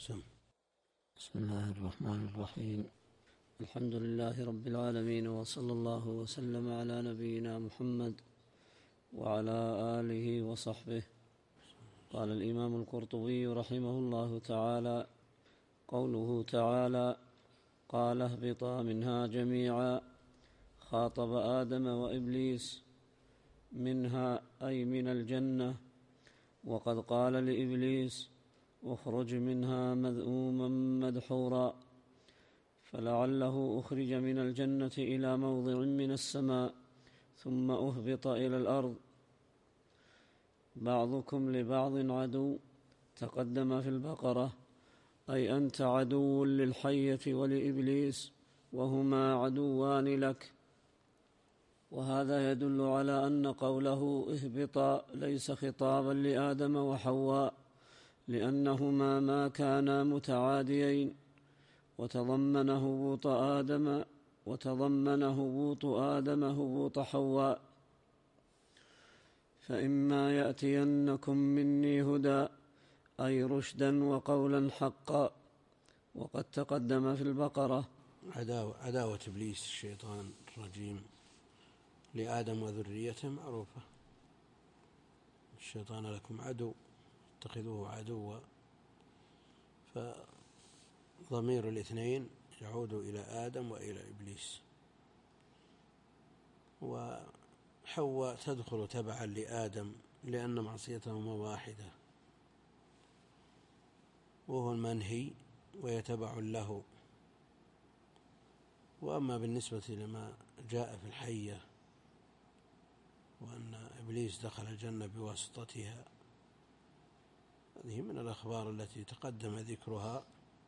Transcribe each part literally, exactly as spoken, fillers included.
سم. بسم الله الرحمن الرحيم. الحمد لله رب العالمين، وصلى الله وسلم على نبينا محمد وعلى آله وصحبه. قال الإمام القرطبي رحمه الله تعالى: قوله تعالى: قال اهبطا منها جميعا، خاطب آدم وإبليس، منها أي من الجنة، وقد قال لإبليس: اخرج منها مذءوما مدحورا، فلعله أخرج من الجنة إلى موضع من السماء ثم أهبط إلى الأرض. بعضكم لبعض عدو، تقدم في البقرة، أي أنت عدو للحية ولإبليس، وهما عدوان لك. وهذا يدل على أن قوله اهبطا ليس خطابا لآدم وحواء، لأنهما ما كانا متعاديين، وتضمن هبوط آدم وتضمن هبوط آدم هبوط حواء. فإما يأتينكم مني هدى، أي رشدا وقولا حقا، وقد تقدم في البقرة عداوة, عداوة إبليس الشيطان الرجيم لآدم وذريته معروفة: الشيطان لكم عدو اتخذوه عدوا. فضمير الاثنين يعود إلى آدم وإلى إبليس، وحواء تدخل تبعا لآدم لأن معصيتهما واحدة، وهو المنهي ويتبع له. وأما بالنسبة لما جاء في الحية وأن إبليس دخل الجنة بواسطتها، هذه من الأخبار التي تقدم ذكرها،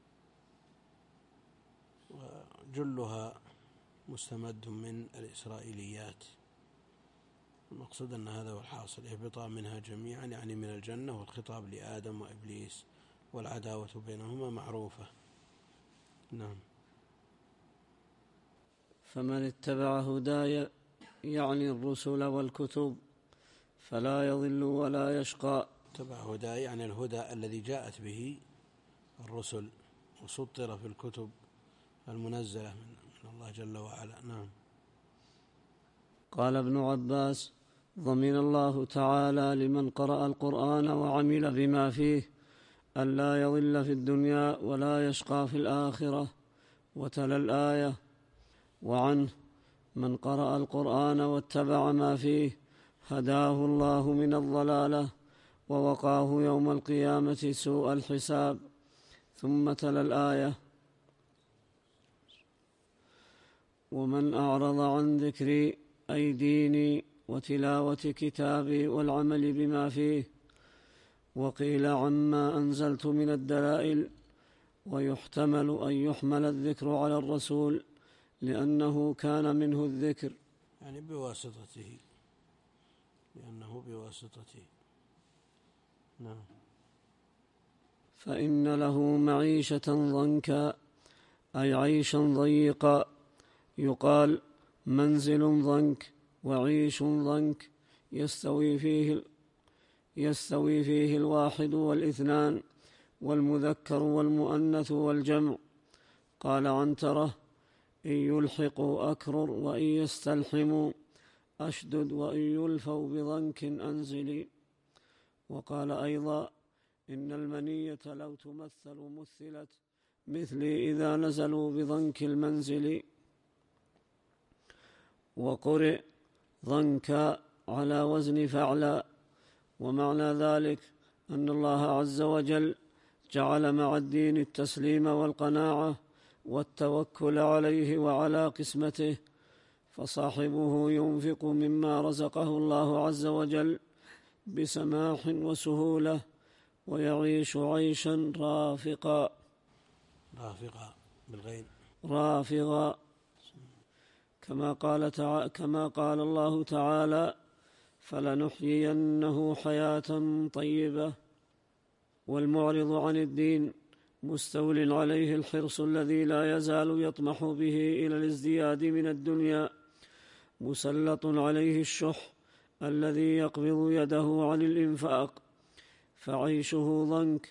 وجلها مستمد من الإسرائيليات. المقصود أن هذا هو الحاصل: اهبطا منها جميعا، يعني من الجنة، والخطاب لآدم وإبليس، والعداوة بينهما معروفة. نعم. فمن اتبع هداي، يعني الرسل والكتب، فلا يضل ولا يشقى. اتبع هداي يعني الهدى الذي جاءت به الرسل وسطر في الكتب المنزلة من الله جل وعلا. نعم. قال ابن عباس: ضمن الله تعالى لمن قرأ القرآن وعمل بما فيه أن لا يضل في الدنيا ولا يشقى في الآخرة، وتلا الآية: وعنه: من قرأ القرآن واتبع ما فيه هداه الله من الضلالة ووقاه يوم القيامة سوء الحساب. ثم تلا الآية: ومن أعرض عن ذكري، أي ديني وتلاوة كتابي والعمل بما فيه. وقيل عما أنزلت من الدلائل، ويحتمل أن يحمل الذكر على الرسول لأنه كان منه الذكر، يعني بواسطته، لأنه بواسطته. نعم. فإن له معيشة ضنكا، أي عيشا ضيقا. يقال منزل ضنك وعيش ضنك، يستوي فيه يستوي فيه الواحد والاثنان، والمذكر والمؤنث والجمع. قال عنترة: إن يلحقوا أكرر، وإن يستلحموا أشدد، وإن يلفوا بضنك أنزلي. وقال أيضا: إن المنية لو تمثل مثلت مثلي إذا نزلوا بضنك المنزل. وقرئ ضنكا على وزن فعلا. ومعنى ذلك أن الله عز وجل جعل مع الدين التسليم والقناعة والتوكل عليه وعلى قسمته، فصاحبه ينفق مما رزقه الله عز وجل بسماح وسهولة، ويعيش عيشا رافقا رافقا بالغين رافقا كما قال تعالى كما قال الله تعالى: فلنحيينه حياة طيبة. والمعرض عن الدين مستول عليه الحرص الذي لا يزال يطمح به إلى الازدياد من الدنيا، مسلط عليه الشح الذي يقبض يده عن الإنفاق، فعيشه ضنك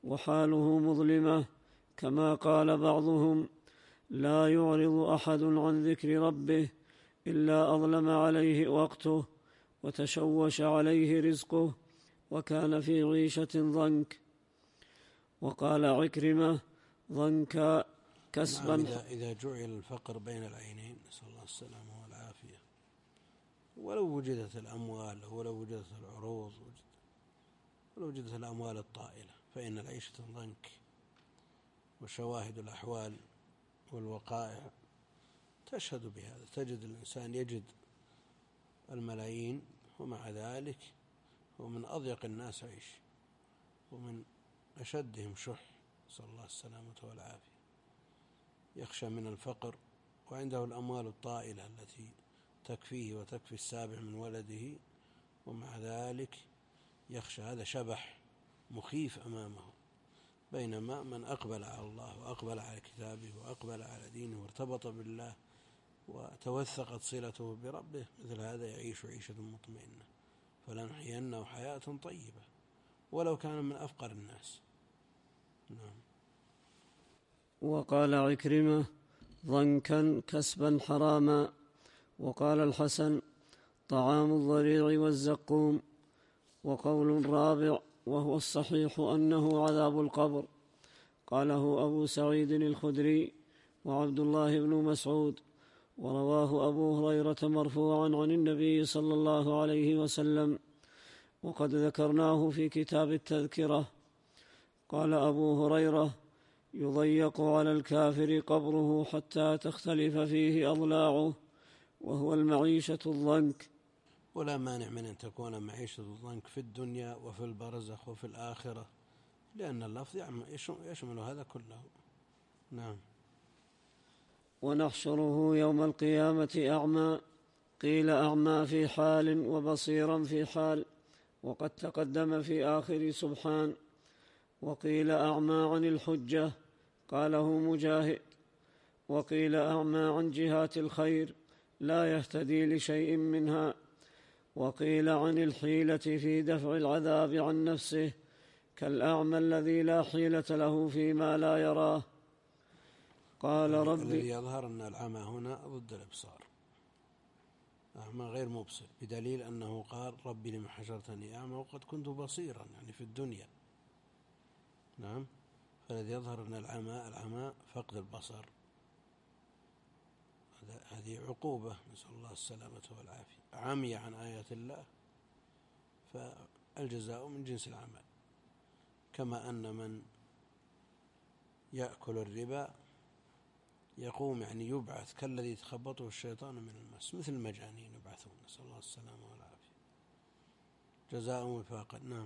وحاله مظلمة، كما قال بعضهم: لا يعرض أحد عن ذكر ربه إلا أظلم عليه وقته وتشوش عليه رزقه وكان في عيشة ضنك. وقال عكرمة: ضنكا كسبا. نعم، إذا, إذا جعل الفقر بين العينين، نسأل الله السلامة والعافية، ولو وجدت الأموال ولو وجدت العروض ولو وجدت الأموال الطائلة، فإن العيشة ضنك. وشواهد الأحوال والوقائع تشهد بهذا. تجد الإنسان يجد الملايين ومع ذلك هو من أضيق الناس عيش ومن أشدهم شح، نسأل الله السلامة والعافية. يخشى من الفقر وعنده الأموال الطائلة التي تكفيه وتكفي السابع من ولده، ومع ذلك يخشى. هذا شبح مخيف أمامه. بينما من أقبل على الله وأقبل على كتابه وأقبل على دينه وارتبط بالله وتوثقت صلته بربه، مثل هذا يعيش عيشة مطمئنة. فلنحيينه حياة طيبة ولو كان من أفقر الناس. نعم. وقال عكرمة: ضنكا كسبا حراما. وقال الحسن: طعام الضريع والزقوم. وقول رابع وهو الصحيح أنه عذاب القبر، قاله أبو سعيد الخدري وعبد الله بن مسعود، ورواه أبو هريرة مرفوعا عن النبي صلى الله عليه وسلم، وقد ذكرناه في كتاب التذكرة. قال أبو هريرة: يضيق على الكافر قبره حتى تختلف فيه أضلاعه، وهو المعيشة الضنك. ولا مانع من أن تكون معيشة الضنك في الدنيا وفي البرزخ وفي الآخرة، لأن اللفظ يشمل هذا كله. نعم. ونحشره يوم القيامة أعمى. قيل أعمى في حال وبصيرا في حال، وقد تقدم في آخر سبحان. وقيل أعمى عن الحجة، قاله مجاهد. وقيل أعمى عن جهات الخير، لا يهتدي لشيء منها. وقيل عن الحيلة في دفع العذاب عن نفسه، كالأعمى الذي لا حيلة له فيما لا يراه. قال ربي. الذي يظهر أن العمى هنا ضد الإبصار، أعمى غير مبصر، بدليل أنه قال: ربي لما حشرتني أعمى وقد كنت بصيرا، يعني في الدنيا. نعم. فالذي يظهر أن العمى العمى فقد البصر، هذه عقوبة، نسأل الله السلامة والعافية. عمي عن آيات الله، فالجزاء من جنس العمل. كما أن من يأكل الربا يقوم، يعني يبعث كالذي تخبطه الشيطان من المس، مثل المجانين يبعثون، نسأل الله السلامة والعافية، جزاء وفاقا. نعم.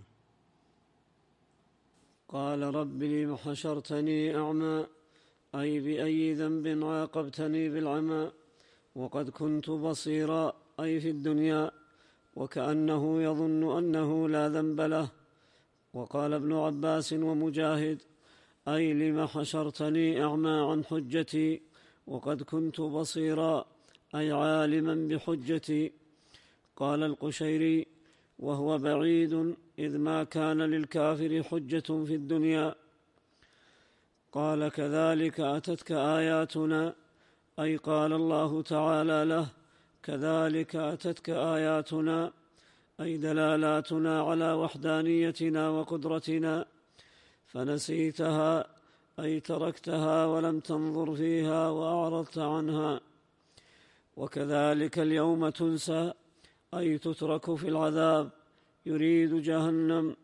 قال رب لم حشرتني أعمى، أي بأي ذنب عاقبتني بالعمى، وقد كنت بصيرا، أي في الدنيا، وكأنه يظن أنه لا ذنب له. وقال ابن عباس ومجاهد: أي لم حشرتني أعمى عن حجتي، وقد كنت بصيرا، أي عالما بحجتي. قال القشيري: وهو بعيد، إذ ما كان للكافر حجة في الدنيا. قال: كذلك أتتك آياتنا، أي قال الله تعالى له: كذلك أتتك آياتنا، أي دلالاتنا على وحدانيتنا وقدرتنا، فنسيتها، أي تركتها ولم تنظر فيها وأعرضت عنها. وكذلك اليوم تنسى، أي تترك في العذاب، يريد جهنم.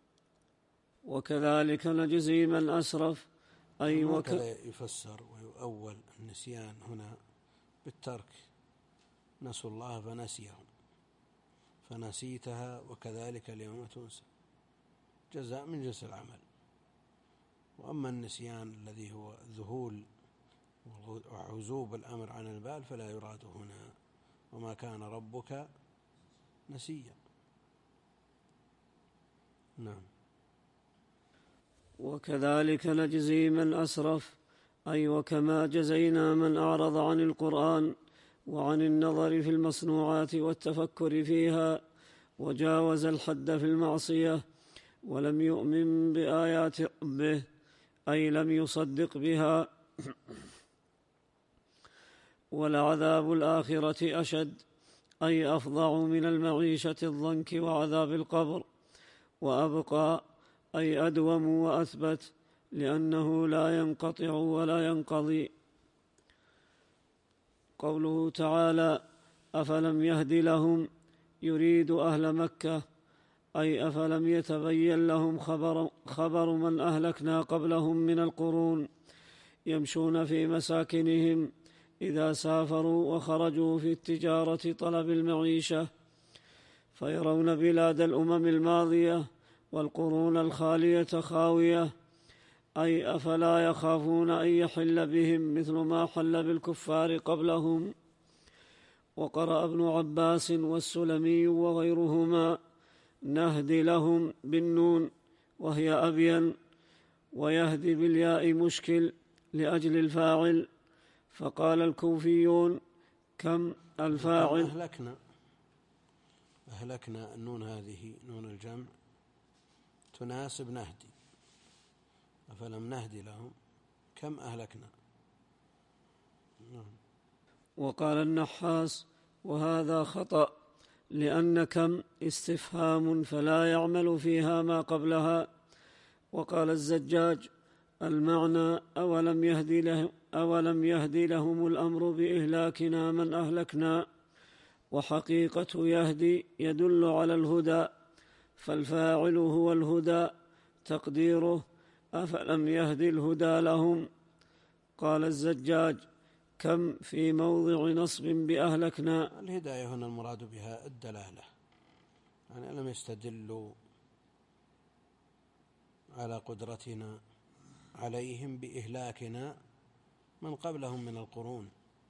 وكذلك نجزي من أسرف، أي وك... يفسر ويؤول النسيان هنا بالترك، نسوا الله فنسيهم، فنسيتها وكذلك اليوم تنسى، جزاء من جنس العمل. وأما النسيان الذي هو ذهول وعزوب الأمر عن البال فلا يراد هنا، وما كان ربك نسيا. نعم. وكذلك نجزي من أسرف، أي وكما جزينا من أعرض عن القرآن وعن النظر في المصنوعات والتفكر فيها، وجاوز الحد في المعصية، ولم يؤمن بآيات ربه أي لم يصدق بها. ولعذاب الآخرة أشد أي أفظع من المعيشة الضنك وعذاب القبر، وأبقى أي أدوم وأثبت، لأنه لا ينقطع ولا ينقضي. قوله تعالى: أفلم يهد لهم، يريد أهل مكة، أي أفلم يتبين لهم خبر, خبر من أهلكنا قبلهم من القرون، يمشون في مساكنهم إذا سافروا وخرجوا في التجارة طلب المعيشة، فيرون بلاد الأمم الماضية والقرون الخالية خاوية، أي أفلا يخافون أن يحل بهم مثل ما حل بالكفار قبلهم. وقرأ ابن عباس والسلمي وغيرهما: نهدي لهم بالنون وهي أبين، ويهدي بالياء مشكل لأجل الفاعل. فقال الكوفيون: كم الفاعل. أهلكنا أهلكنا النون هذه نون الجمع تناسب نهدي، أفلم نهدي لهم كم أهلكنا. وقال النحاس: وهذا خطأ، لأن كم استفهام فلا يعمل فيها ما قبلها. وقال الزجاج: المعنى أولم يهدي لهم, أولم يهدي لهم الأمر بإهلاكنا من أهلكنا، وحقيقة يهدي يدل على الهدى، فالفاعل هو الهدى، تقديره أفلم يهدي الهدى لهم. قال الزجاج: كم في موضع نصب بأهلكنا. الهداية هنا المراد بها الدلالة، يعني لم يستدلوا على قدرتنا عليهم بإهلاكنا من قبلهم من القرون،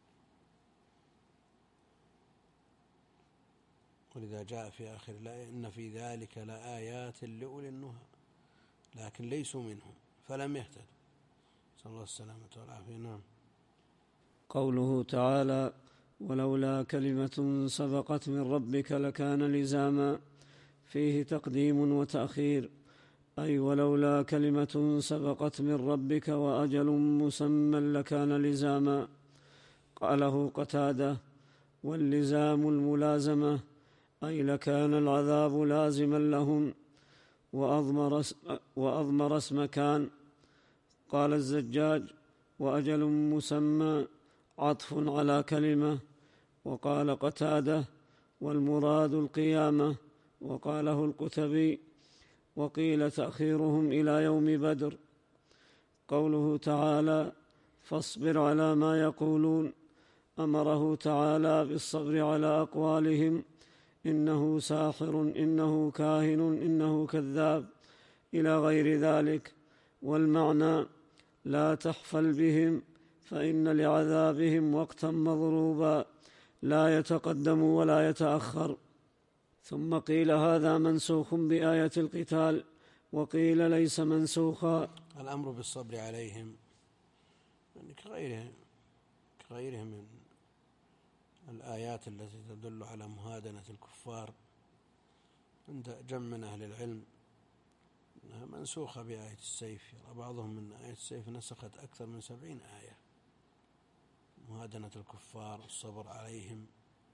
ولذا جاء في آخر الآية: إن في ذلك لآيات لأولي النهى، لكن ليسوا منهم فلم يهتدوا. صلى الله السلامة والعافية. نعم. قوله تعالى: ولولا كلمة سبقت من ربك لكان لزاما، فيه تقديم وتأخير، أي ولولا كلمة سبقت من ربك وأجل مسمى لكان لزاما. قاله قتادة: واللزام الملازمة، أي لكان العذاب لازما لهم، وأضمر اسم, وأضمر اسم كان. قال الزجاج: وأجل مسمى عطف على كلمة. وقال قتادة: والمراد القيامة. وقاله القتبي: وقيل تأخيرهم إلى يوم بدر. قوله تعالى: فاصبر على ما يقولون، أمره تعالى بالصبر على أقوالهم، إنه ساحر، إنه كاهن، إنه كذاب، إلى غير ذلك. والمعنى: لا تحفل بهم، فإن لعذابهم وقتا مضروبا لا يتقدم ولا يتأخر. ثم قيل هذا منسوخ بآية القتال، وقيل ليس منسوخا. الأمر بالصبر عليهم يعني كغيرهم كغيرهم من الآيات التي تدل على مهادنة الكفار عند جمع من أهل العلم أنها منسوخة بآية السيف. يرى بعضهم من آية السيف نسخت أكثر من سبعين آية، مهادنة الكفار والصبر عليهم.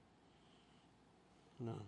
نعم.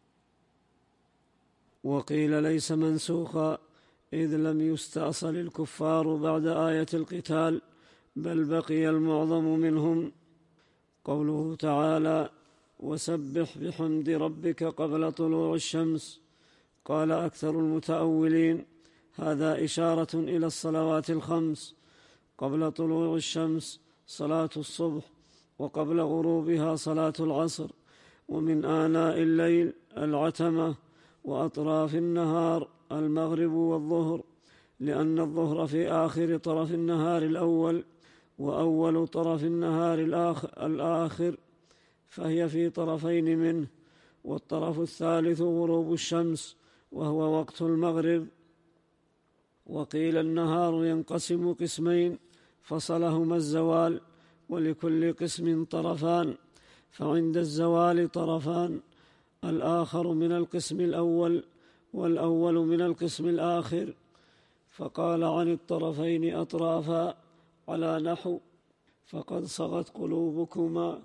وقيل ليس منسوخا، إذ لم يستأصل الكفار بعد آية القتال، بل بقي المعظم منهم. قوله تعالى: وسبح بحمد ربك قبل طلوع الشمس. قال أكثر المتأولين: هذا إشارة إلى الصلوات الخمس. قبل طلوع الشمس صلاة الصبح، وقبل غروبها صلاة العصر، ومن آناء الليل العتمة، وأطراف النهار المغرب والظهر، لأن الظهر في آخر طرف النهار الأول، وأول طرف النهار الآخر، فهي في طرفين منه، والطرف الثالث غروب الشمس وهو وقت المغرب. وقيل النهار ينقسم قسمين فصلهما الزوال، ولكل قسم طرفان، فعند الزوال طرفان، الآخر من القسم الأول والأول من القسم الآخر، فقال عن الطرفين أطرافا على نحو فقد صغت قلوبكما.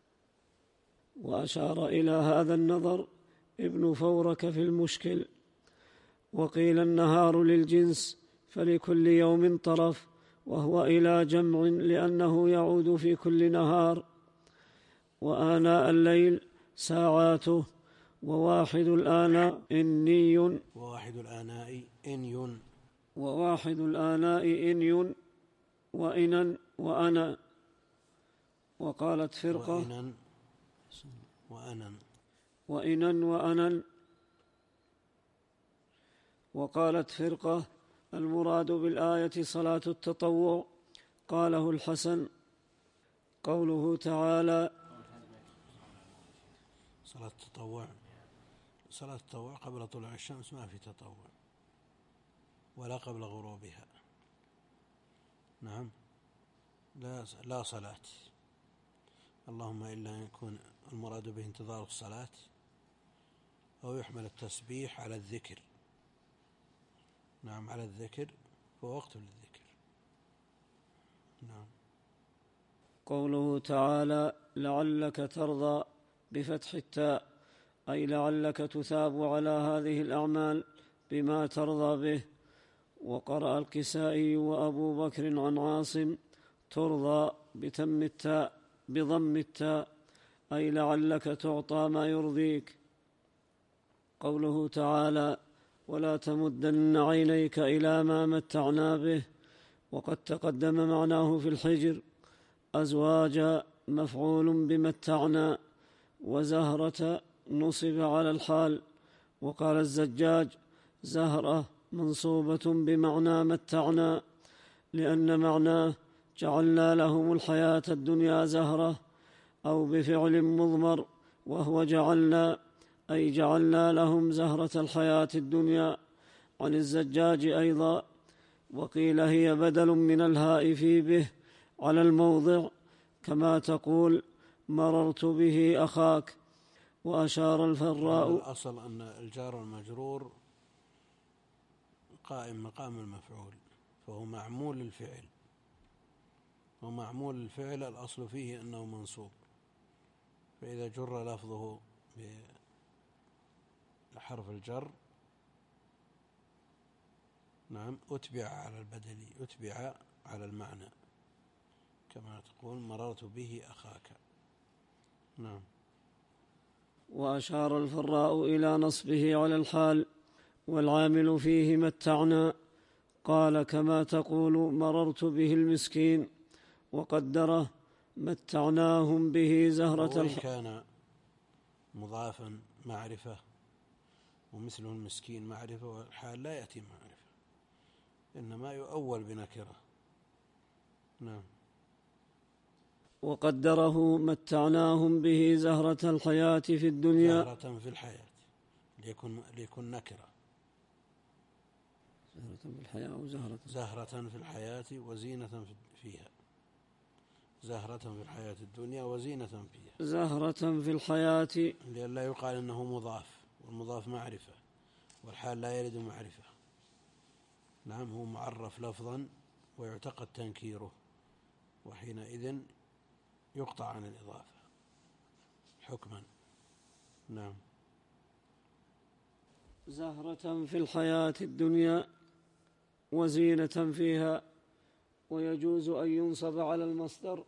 وأشار إلى هذا النظر ابن فورك في المشكل. وقيل النهار للجنس فلكل يوم طرف، وهو إلى جمع لأنه يعود في كل نهار. وآناء الليل ساعاته، وواحد الآناء إني وواحد الآناء إني وواحد الآناء إني وإنا وأنا. وقالت فرقة وإنا وأنا وإنا وأنا. وقالت فرقة المراد بالآية صلاة التطوع. قاله الحسن. قوله تعالى صلاة التطوع صلاة التطوع قبل طلوع الشمس ما في تطوع، ولا قبل غروبها. نعم، لا لا صلاة، اللهم إلا أن يكون المراد به انتظار الصلاة، أو يحمل التسبيح على الذكر. نعم، على الذكر، ووقت للذكر. نعم. قوله تعالى لعلك ترضى بفتح التاء، أي لعلك تثاب على هذه الأعمال بما ترضى به. وقرأ الكسائي وأبو بكر عن عاصم ترضى بتم التاء بضم التاء، أي لعلك تعطى ما يرضيك. قوله تعالى ولا تمدن عينيك إلى ما متعنا به، وقد تقدم معناه في الحجر أزواجا مفعول بمتعنا، وزهرة نصب على الحال. وقال الزجاج زهرة منصوبة بمعنى متعنا، لأن معناه جعلنا لهم الحياة الدنيا زهرة، أو بفعل مضمر وهو جعلنا، أي جعلنا لهم زهرة الحياة الدنيا. عن الزجاج أيضا. وقيل هي بدل من الهاء في به على الموضع، كما تقول مررت به أخاك. وأشار الفراء الأصل أن الجار والمجرور قائم مقام المفعول، فهو معمول الفعل، ومعمول الفعل الأصل فيه أنه منصوب، فإذا جر لفظه بحرف الجر نعم أتبع على البدل، أتبع على المعنى، كما تقول مررت به أخاك. نعم. وأشار الفراء إلى نصبه على الحال، والعامل فيه متعنا. قال كما تقول مررت به المسكين، وقدره متعناهم به زهرة الحال. كان مضافا معرفة، ومثله المسكين معرفة، والحال لا يأتي معرفة، إنما يؤول بنكرة. نعم. وقدره متعناهم به زهرة الحياة في الدنيا، زهرة في الحياة ليكن, ليكن نكرة. زهرة في الحياة أو زهرة زهرة في الحياة وزينة فيها، زهرة في الحياة الدنيا وزينة فيها. زهرة في الحياة لئلا يقال إنه مضاف، والمضاف معرفة، والحال لا يرد معرفة. نعم، هو معرف لفظا ويعتقد تنكيره، وحينئذ يقطع عن الإضافة حكما. نعم. زهرة في الحياة الدنيا وزينة فيها. ويجوز أن ينصب على المصدر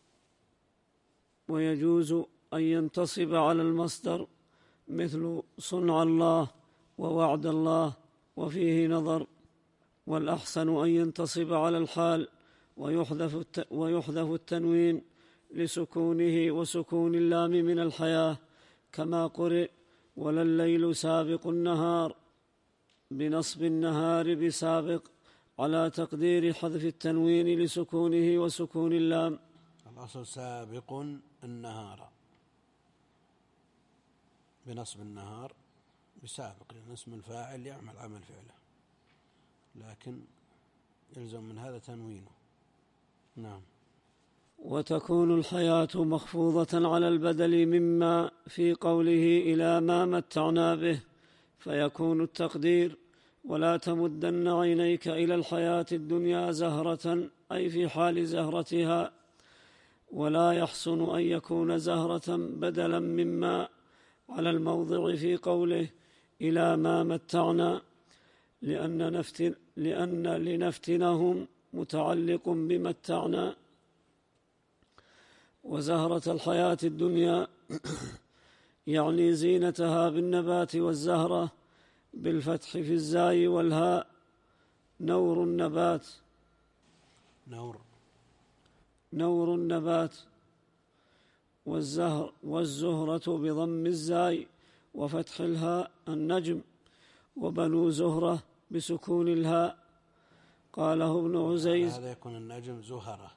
ويجوز أن ينتصب على المصدر، مثل صنع الله ووعد الله، وفيه نظر. والأحسن أن ينتصب على الحال ويحذف ويحذف التنوين لسكونه وسكون اللام من الحياة، كما قرئ ولا الليل سابق النهار، بنصب النهار بسابق على تقدير حذف التنوين لسكونه وسكون اللام. الأصل سابق النهار بنصب النهار بسابق، لأن اسم الفاعل يعمل عمل فعله، لكن يلزم من هذا تنوينه. نعم. وتكون الحياة مخفوضة على البدل مما في قوله إلى ما متعنا به، فيكون التقدير: ولا تمدن عينيك إلى الحياة الدنيا زهرة، أي في حال زهرتها. ولا يحسن أن يكون زهرة بدلا مما على الموضع في قوله: إلى ما متعنا، لأن, نفتن لأن لنفتنهم متعلق بمتعنا. وزهرة الحياة الدنيا يعني زينتها بالنبات والزهرة بالفتح في الزاي والهاء، نور النبات نور نور النبات والزهر والزهرة بضم الزاي وفتح الهاء النجم، وبنو زهرة بسكون الهاء. قاله ابن عزيز: هذا يكون النجم زهرة،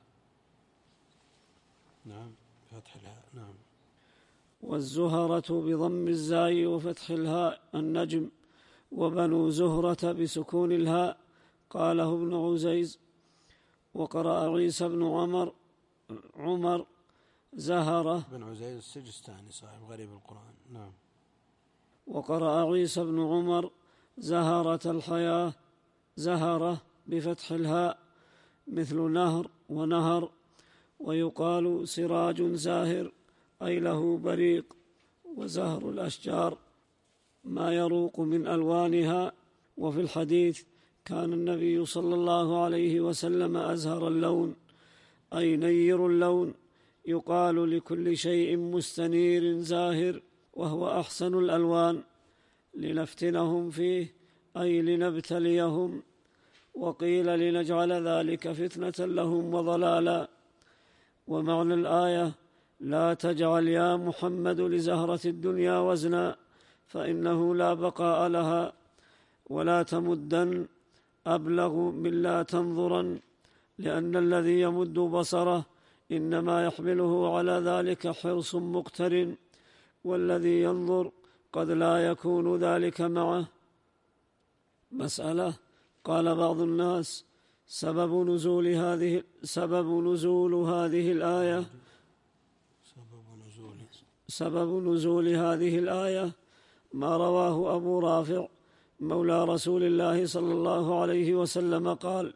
نعم، فتح الهاء، نعم. والزهرة بضم الزاي وفتح الهاء النجم، وبنو زهرة بسكون الهاء. قاله ابن عزيز. وقرأ عيسى بن عمر عمر زهرة. بن عزيز السجستاني صاحب غريب القرآن، نعم. وقرأ عيسى بن عمر زهرة الحياة زهرة بفتح الهاء، مثل نهر ونهر. ويقال سراج زاهر، أي له بريق. وزهر الأشجار ما يروق من ألوانها. وفي الحديث: كان النبي صلى الله عليه وسلم أزهر اللون، أي نير اللون. يقال لكل شيء مستنير زاهر، وهو أحسن الألوان، لنفتنهم فيه، أي لنبتليهم. وقيل لنجعل ذلك فتنة لهم وضلالا. ومعنى الآية: لا تجعل يا محمد لزهرة الدنيا وزنا، فإنه لا بقاء لها. ولا تمدن أبلغ من لا تنظرن، لأن الذي يمد بصره إنما يحمله على ذلك حرص مقترن، والذي ينظر قد لا يكون ذلك معه. مسألة: قال بعض الناس: سبب نزول هذه سبب نزول هذه الآية سبب نزول سبب نزول هذه الآية ما رواه أبو رافع مولى رسول الله صلى الله عليه وسلم قال: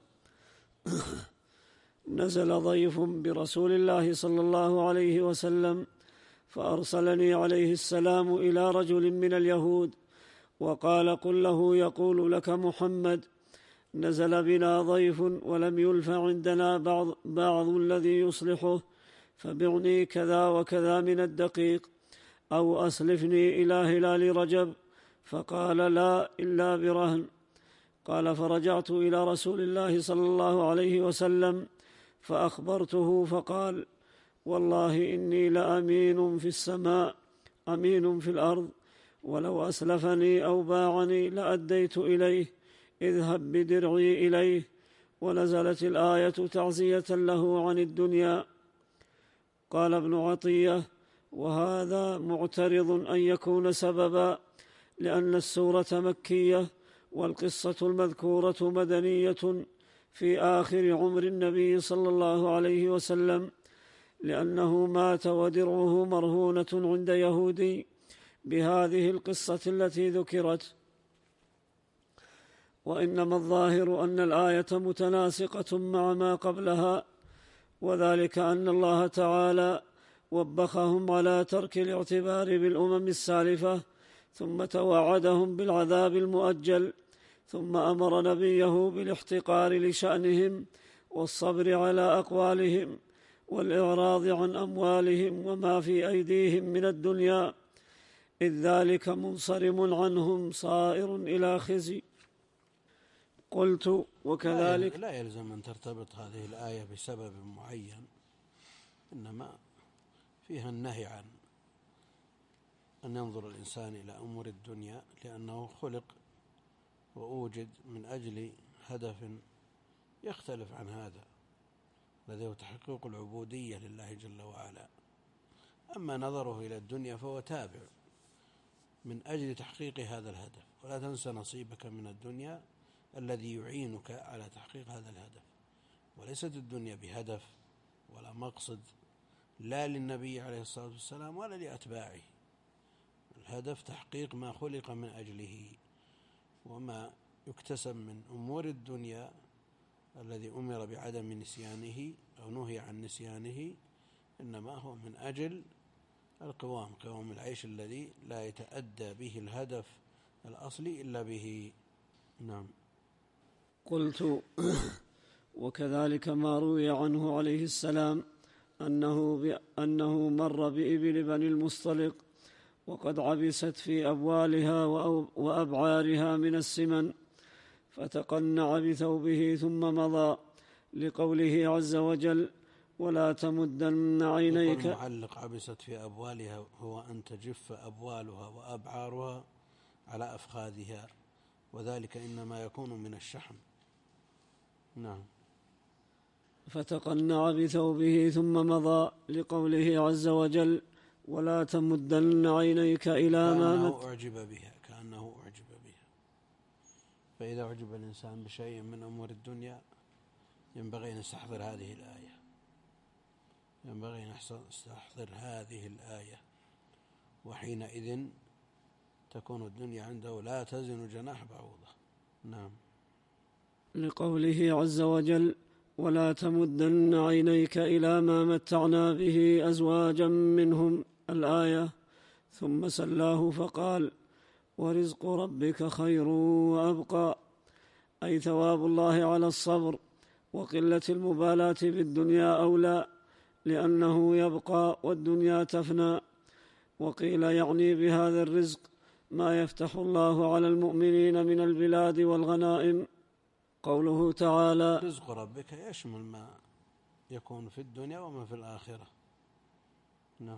نزل ضيف برسول الله صلى الله عليه وسلم، فأرسلني عليه السلام إلى رجل من اليهود، وقال: قل له يقول لك محمد: نزل بنا ضيف ولم يلف عندنا بعض, بعض الذي يصلحه، فبعني كذا وكذا من الدقيق، أو أسلفني إلى هلال رجب. فقال: لا، إلا برهن. قال: فرجعت إلى رسول الله صلى الله عليه وسلم فأخبرته، فقال: والله إني لأمين في السماء أمين في الأرض، ولو أسلفني أو باعني لأديت إليه، اذهب بدرعي إليه. ونزلت الآية تعزية له عن الدنيا. قال ابن عطية: وهذا معترض أن يكون سببا، لأن السورة مكية، والقصة المذكورة مدنية في آخر عمر النبي صلى الله عليه وسلم، لأنه مات ودرعه مرهونة عند يهودي بهذه القصة التي ذكرت. وإنما الظاهر أن الآية متناسقة مع ما قبلها، وذلك أن الله تعالى وبخهم على ترك الاعتبار بالأمم السالفة، ثم توعدهم بالعذاب المؤجل، ثم أمر نبيه بالاحتقار لشأنهم والصبر على أقوالهم والإعراض عن أموالهم وما في أيديهم من الدنيا، إذ ذلك منصرم عنهم صائر إلى خزي. قلت: وكذلك لا يلزم أن ترتبط هذه الآية بسبب معين، إنما فيها النهي عن أن ينظر الإنسان إلى أمور الدنيا، لأنه خلق وأوجد من أجل هدف يختلف عن هذا، الذي هو تحقيق العبودية لله جل وعلا. أما نظره إلى الدنيا فهو تابع من أجل تحقيق هذا الهدف. ولا تنسى نصيبك من الدنيا الذي يعينك على تحقيق هذا الهدف. وليست الدنيا بهدف ولا مقصد، لا للنبي عليه الصلاة والسلام ولا لأتباعه. الهدف تحقيق ما خلق من أجله، وما يكتسب من أمور الدنيا الذي أمر بعدم نسيانه أو نهي عن نسيانه إنما هو من أجل القوام، قوام العيش الذي لا يتأدى به الهدف الأصلي إلا به. نعم. قلت: وكذلك ما روي عنه عليه السلام أنه, أنه مر بإبل بني المصطلق وقد عبست في أبوالها وأبعارها من السمن، فتقنع بثوبه ثم مضى، لقوله عز وجل: ولا تمدن عينيك. المعلق عبست في أبوالها هو أن تجف أبوالها وأبعارها على أفخاذها، وذلك إنما يكون من الشحم. نعم. فتقنع بثوبه ثم مضى، لقوله عز وجل: ولا تمدن عينيك إلى ما كأنه أعجب بها كأنه أعجب بها فإذا أعجب الإنسان بشيء من أمور الدنيا ينبغي أن يستحضر هذه الآية ينبغي أن يستحضر هذه الآية وحينئذ تكون الدنيا عنده لا تزن جناح بعوضة. نعم. لقوله عز وجل: ولا تمدن عينيك إلى ما متعنا به أزواجا منهم، الآية. ثم سلاه فقال: ورزق ربك خير وأبقى، أي ثواب الله على الصبر وقلة المبالاة بالدنيا أولى، لأنه يبقى والدنيا تفنى. وقيل يعني بهذا الرزق ما يفتح الله على المؤمنين من البلاد والغنائم. قوله تعالى: رزق ربك يشمل ما يكون في الدنيا وما في الآخرة. نعم.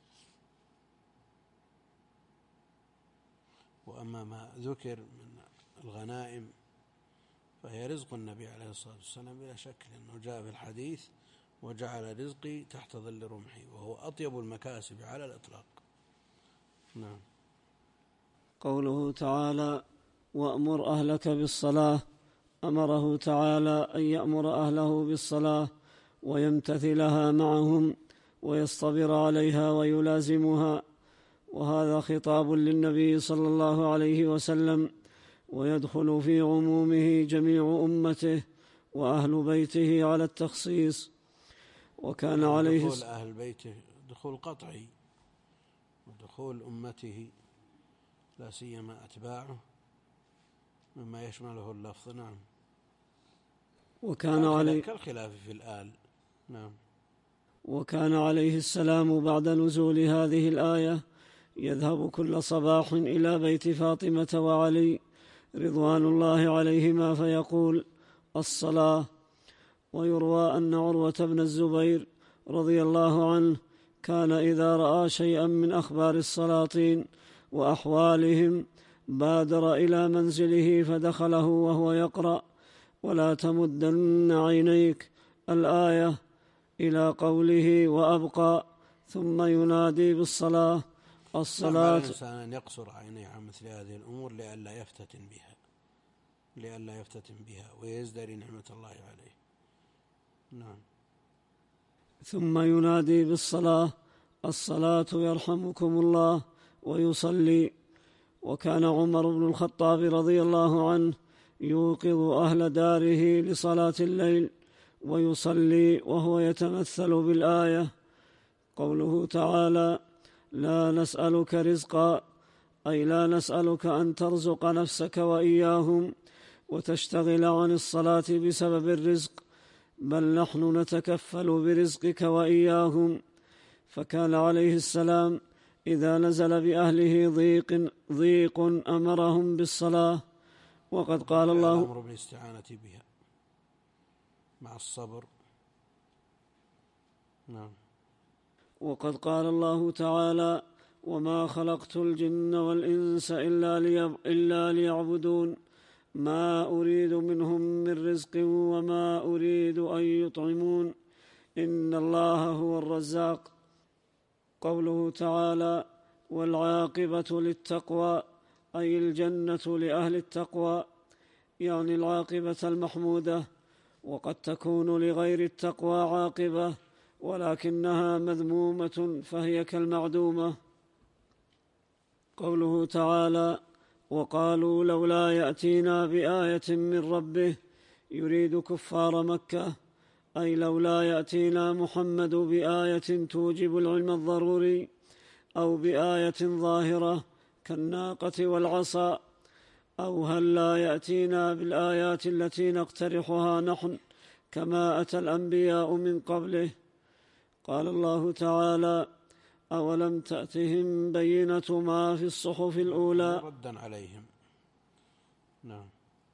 وأما ما ذكر من الغنائم فهي رزق النبي عليه الصلاة والسلام بلا شك، لأنه جاء في الحديث: وجعل رزقي تحت ظل رمحي، وهو أطيب المكاسب على الإطلاق. نعم. قوله تعالى: وأمر أهلك بالصلاة، أمره تعالى أن يأمر أهله بالصلاة ويمتثلها معهم ويصطبر عليها ويلازمها، وهذا خطاب للنبي صلى الله عليه وسلم، ويدخل في عمومه جميع أمته وأهل بيته على التخصيص. وكان عليه دخول أهل بيته دخول قطعي، ودخول أمته لا سيما أتباعه مما يشمله اللفظ. نعم. وكان عليه كالخلاف في الآل. نعم. وكان عليه السلام بعد نزول هذه الآية يذهب كل صباح إلى بيت فاطمة وعلي رضوان الله عليهما فيقول: الصلاة. ويروى أن عروة بن الزبير رضي الله عنه كان إذا رأى شيئا من أخبار السلاطين وأحوالهم بادر إلى منزله فدخله وهو يقرأ: ولا تمدن عينيك، الآية، إلى قوله وأبقى، ثم ينادي بالصلاة. الصلاة. الإنسان أن يقصر عينيه عن مثل هذه الأمور لئلا يفتتن بها لئلا يفتتن بها ويزدري نعمة الله عليه. نعم. ثم ينادي بالصلاة: الصلاة يرحمكم الله، ويصلي. وكان عمر بن الخطاب رضي الله عنه يوقظ أهل داره لصلاة الليل ويصلي وهو يتمثل بالآية. قوله تعالى: لا نسألك رزقا، أي لا نسألك أن ترزق نفسك وإياهم وتشتغل عن الصلاة بسبب الرزق، بل نحن نتكفل برزقك وإياهم. فكان عليه السلام إذا نزل بأهله ضيق, ضيق أمرهم بالصلاة. وقد قال الله: الأمر بالاستعانة بها مع الصبر. نعم. وقد قال الله تعالى: وما خلقت الجن والإنس إلا, ليب... إلا ليعبدون ما أريد منهم من رزق وما أريد أن يطعمون إن الله هو الرزاق. قوله تعالى: والعاقبة للتقوى، أي الجنة لأهل التقوى، يعني العاقبة المحمودة. وقد تكون لغير التقوى عاقبة ولكنها مذمومة فهي كالمعدومة. قوله تعالى: وقالوا لولا يأتينا بآية من ربه، يريد كفار مكة، أي لولا يأتينا محمد بآية توجب العلم الضروري، أو بآية ظاهرة كالناقة والعصا، أو هل لا يأتينا بالآيات التي نقترحها نحن كما أتى الأنبياء من قبله. قال الله تعالى: أولم تأتهم بينة ما في الصحف الأولى، ردا عليهم. نعم.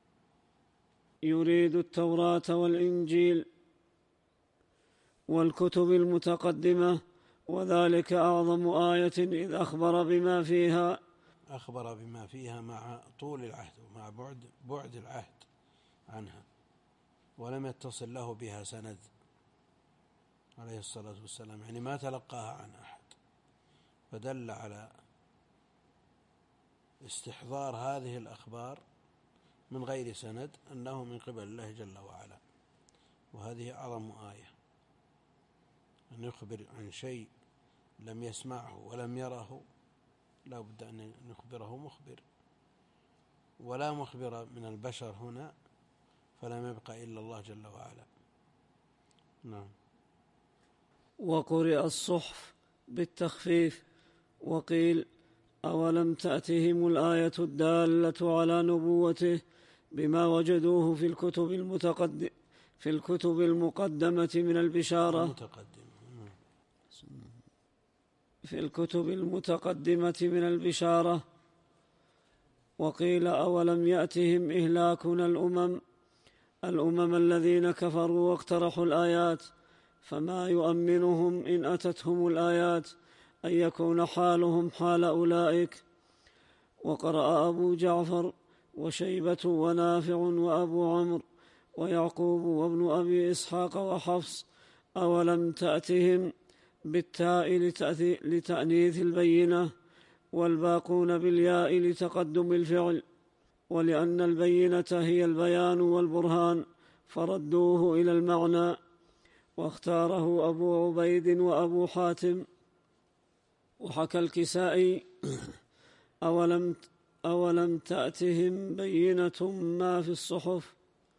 يريد التوراة والإنجيل والكتب المتقدمة، وذلك أعظم آية إذ أخبر بما فيها أخبر بما فيها مع طول العهد ومع بعد بعد العهد عنها، ولم يتصل له بها سند عليه الصلاة والسلام، يعني ما تلقاها عن أحد، فدل على استحضار هذه الأخبار من غير سند أنه من قبل الله جل وعلا. وهذه أعظم آية، أن يخبر عن شيء لم يسمعه ولم يره، لا بد أن يخبره مخبر، ولا مخبر من البشر هنا، فلم يبقى إلا الله جل وعلا. نعم. وقرئ الصحف بالتخفيف، وقيل: أولم تأتهم الآية الدالة على نبوته بما وجدوه في الكتب المتقدم في الكتب المقدمة من البشارة في الكتب المتقدمة من البشارة. وقيل: أولم يأتهم إهلاكنا الأمم الأمم الذين كفروا واقترحوا الآيات، فما يؤمنهم إن أتتهم الآيات أن يكون حالهم حال أولئك. وقرأ أبو جعفر وشيبة ونافع وأبو عمرو ويعقوب وابن أبي إسحاق وحفص: أولم تأتهم بالتاء لتأنيث البينة، والباقون بالياء لتقدم الفعل، ولأن البينة هي البيان والبرهان فردوه إلى المعنى. واختاره أبو عبيد وأبو حاتم. وحكى الكسائي: أولم, أولم تأتهم بينة ما في الصحف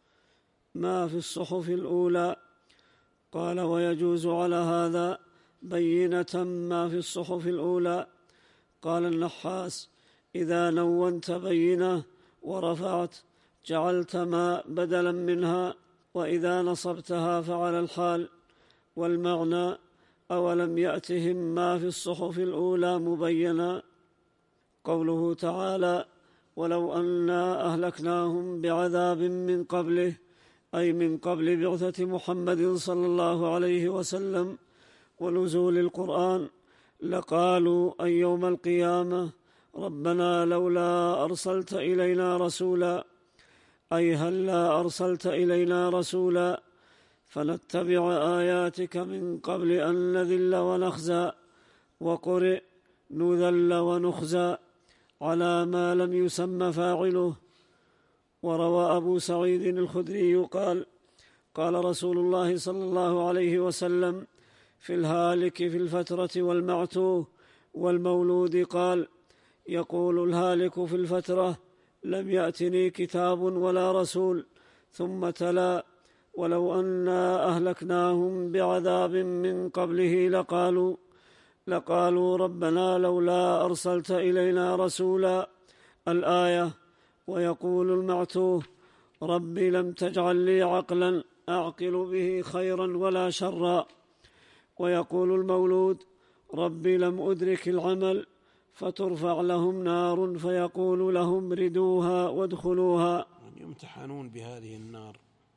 ما في الصحف الأولى. قال: ويجوز على هذا بينة ما في الصحف الأولى. قال النحاس: إذا نونت بينة ورفعت جعلت ما بدلا منها، وإذا نصبتها فعلى الحال. والمعنى: أولم يأتهم ما في الصحف الأولى مبينا. قوله تعالى: ولو أنا أهلكناهم بعذاب من قبله، أي من قبل بعثة محمد صلى الله عليه وسلم ونزول القرآن، لقالوا أي يوم القيامة ربنا لولا أرسلت إلينا رسولا، أي هل لا أرسلت إلينا رسولا فنتبع آياتك من قبل أن نذل ونخزى. وقرئ نذل ونخزى على ما لم يسم فاعله. وروى أبو سعيد الخدري قال: قال رسول الله صلى الله عليه وسلم في الهالك في الفترة والمعتوه والمولود، قال: يقول الهالك في الفترة: لم يأتني كتاب ولا رسول، ثم تلا: ولو أنا أهلكناهم بعذاب من قبله لقالوا لقالوا ربنا لولا أرسلت إلينا رسولا، الآية. ويقول المعتوه: ربي لم تجعل لي عقلا أعقل به خيرا ولا شرا. ويقول المولود: ربي لم أدرك العمل، فترفع لهم نار فيقول لهم ردوها وادخلوها. يمتحنون بهذه النار،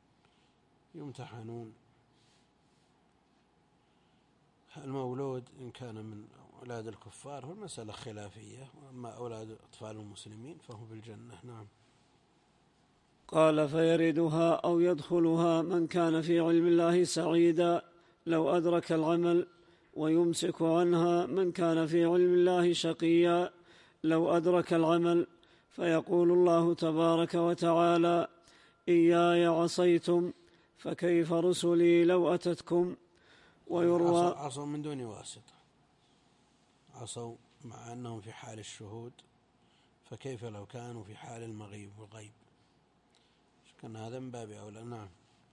يمتحنون. المولود إن كان من أولاد الكفار فالمسألة خلافية، وأما أولاد أطفال المسلمين فهم في الجنة. نعم. قال: فيردها أو يدخلها من كان في علم الله سعيدا لو أدرك العمل، ويمسك عنها من كان في علم الله شقيا لو أدرك العمل. فيقول الله تبارك وتعالى: إياي عصيتم فكيف رسلي لو أتتكم. ويروى عصوا من دون واسطة، عصوا مع أنهم في حال الشهود، فكيف لو كانوا في حال المغيب والغيب؟ كان هذا من باب أولى. نعم.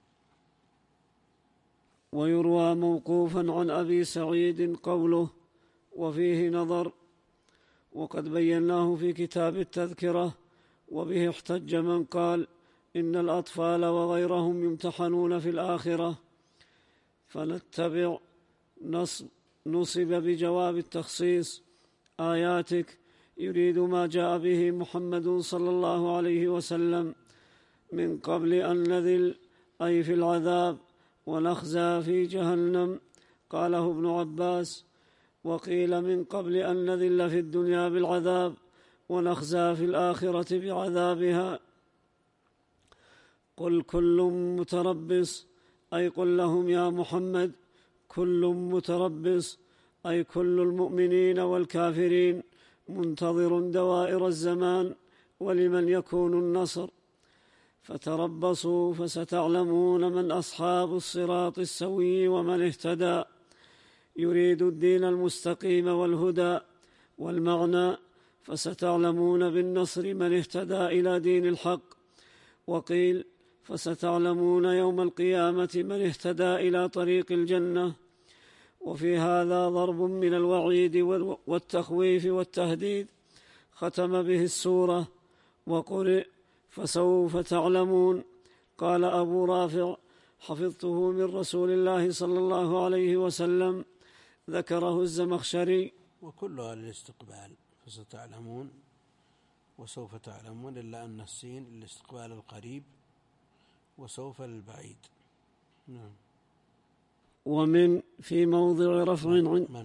ويروى موقوفا عن أبي سعيد قوله وفيه نظر، وقد بيناه في كتاب التذكرة، وبه احتج من قال إن الأطفال وغيرهم يمتحنون في الآخرة، فنتبع نصب, نصب بجواب التخصيص آياتك يريد ما جاء به محمد صلى الله عليه وسلم من قبل أن نذل أي في العذاب ونخزى في جهنم، قاله ابن عباس. وقيل من قبل أن نذل في الدنيا بالعذاب ونخزى في الآخرة بعذابها. قل كل متربص، أي قل لهم يا محمد كل متربص، أي كل المؤمنين والكافرين منتظر دوائر الزمان ولمن يكون النصر، فتربصوا فستعلمون من أصحاب الصراط السوي ومن اهتدى. يريد الدين المستقيم والهدى، والمعنى فستعلمون بالنصر من اهتدى إلى دين الحق. وقيل فستعلمون يوم القيامة من اهتدى إلى طريق الجنة. وفي هذا ضرب من الوعيد والتخويف والتهديد ختم به السورة. وقرئ فسوف تعلمون. قال أبو رافع حفظته من رسول الله صلى الله عليه وسلم، ذكره الزمخشري. وكلها للاستقبال، فستعلمون وسوف تعلمون، إلا أن السين للاستقبال القريب وسوف للبعيد. نعم. ومن في موضع رفع من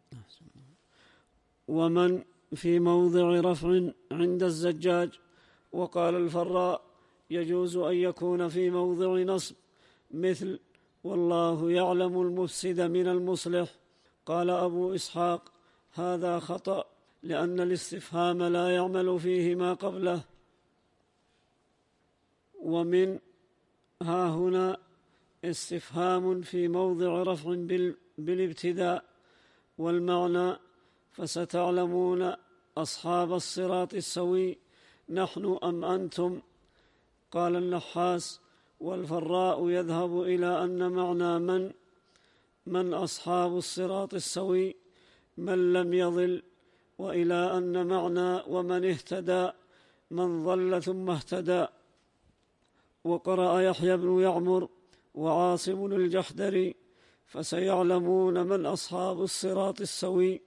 ومن في موضع رفع عند الزجاج. وقال الفراء يجوز أن يكون في موضع نصب، مثل والله يعلم المفسد من المصلح. قال أبو إسحاق هذا خطأ، لأن الاستفهام لا يعمل فيه ما قبله. ومن ها هنا استفهام في موضع رفع بالابتداء، والمعنى فستعلمون أصحاب الصراط السوي نحن أم أنتم. قال النحاس والفراء يذهب إلى أن معنى من من أصحاب الصراط السوي من لم يضل، وإلى أن معنى ومن اهتدى من ضل ثم اهتدى. وقرأ يحيى بن يعمر وعاصم الجحدري فسيعلمون من أصحاب الصراط السوي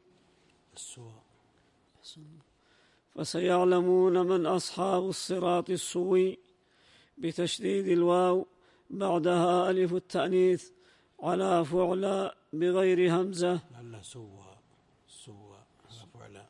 فسيعلمون من أصحاب الصراط السوي بتشديد الواو بعدها ألف التأنيث على فعل بغير همزة. لعل سوى سوى فعل.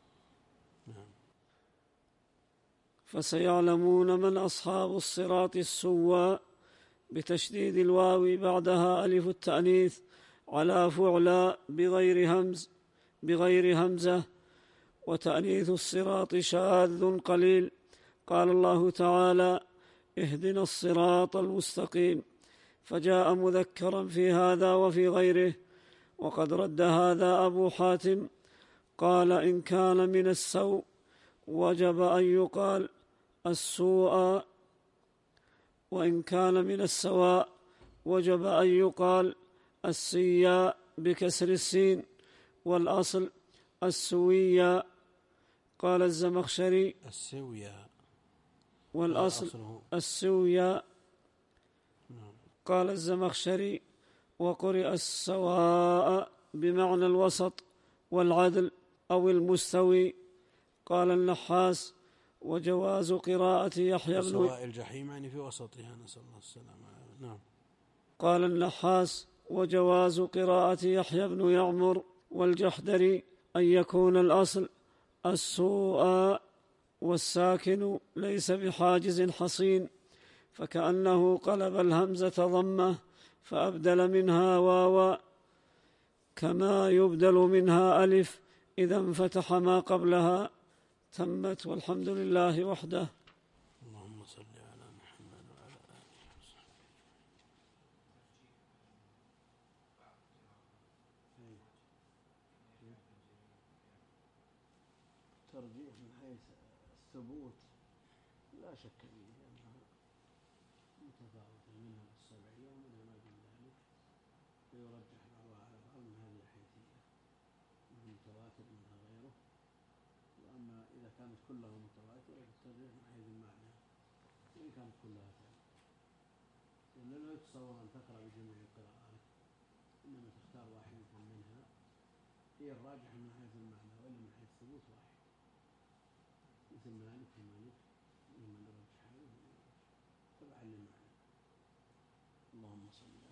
فسيعلمون من أصحاب الصراط السوى بتشديد الواو بعدها ألف التأنيث على فعل بغير همز بغير همزة. وتأنيث الصراط شاذ قليل. قال الله تعالى اهدنا الصراط المستقيم، فجاء مذكرا في هذا وفي غيره. وقد رد هذا أبو حاتم، قال إن كان من السوء وجب أن يقال السوء، وإن كان من السواء وجب أن يقال السياء بكسر السين، والأصل السوية. قال الزمخشري السوية، والأصل السوية. قال الزمخشري وقرئ السواء بمعنى الوسط والعدل أو المستوي. قال النحاس وجواز قراءة يحيى بن سواء الجحيم يعني في وسطها، نسأل الله السلامة. نعم. قال النحاس وجواز قراءة يحيى بن يعمر والجحدري أن يكون الأصل السوء، والساكن ليس بحاجز حصين، فكأنه قلب الهمزة ضمة فأبدل منها واوا، كما يبدل منها ألف إذا انفتح ما قبلها. تمت، والحمد لله وحده. اللهم صل على محمد وعلى آله وصحبه. الترجيح من حيث الثبوت لا شك فيه أنها متفاوتة، منها بالسبعية ومنها ما دون ذلك، فيرجح بعضها على بعض من هذه الحيثية، من متواتر منها غيره. وأما إذا كانت كلها متواترة فالترجيح من حيث المعنى وإن كانت كلها ثابتة، لأنه لا يتصور أن تقرأ بجميع القراءات، إنما تختار واحدة منها هي الراجحة من حيث المعنى، وإلا من حيث الثبوت واحد، مثل مالك ومالك ممن رجح هذا تبعا للمعنى. اللهم صل